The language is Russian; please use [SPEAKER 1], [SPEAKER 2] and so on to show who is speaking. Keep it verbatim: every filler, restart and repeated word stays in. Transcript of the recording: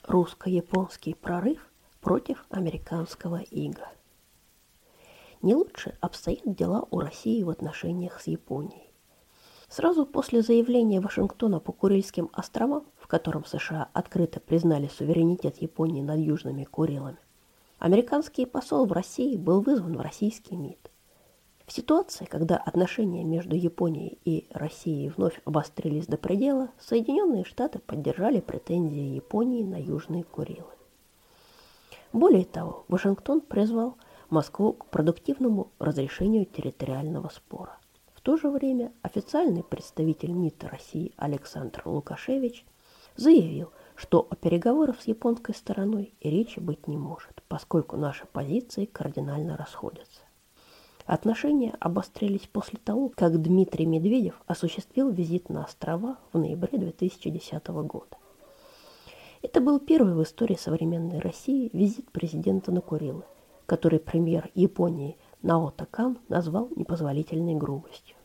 [SPEAKER 1] Русско-японский прорыв против американского ига. Не лучше обстоят дела у России в отношениях с Японией. Сразу после заявления Вашингтона по Курильским островам, в котором США открыто признали суверенитет Японии над Южными Курилами, американский посол в России был вызван в российский МИД. В ситуации, когда отношения между Японией и Россией вновь обострились до предела, Соединенные Штаты поддержали претензии Японии на Южные Курилы. Более того, Вашингтон призвал Москву к продуктивному разрешению территориального спора. В то же время официальный представитель МИД России Александр Лукашевич заявил, что о переговорах с японской стороной и речи быть не может, поскольку наши позиции кардинально расходятся. Отношения обострились после того, как Дмитрий Медведев осуществил визит на острова в ноябре две тысячи десятого года. Это был первый в истории современной России визит президента на Курилы, который премьер Японии Наото Кан назвал непозволительной грубостью.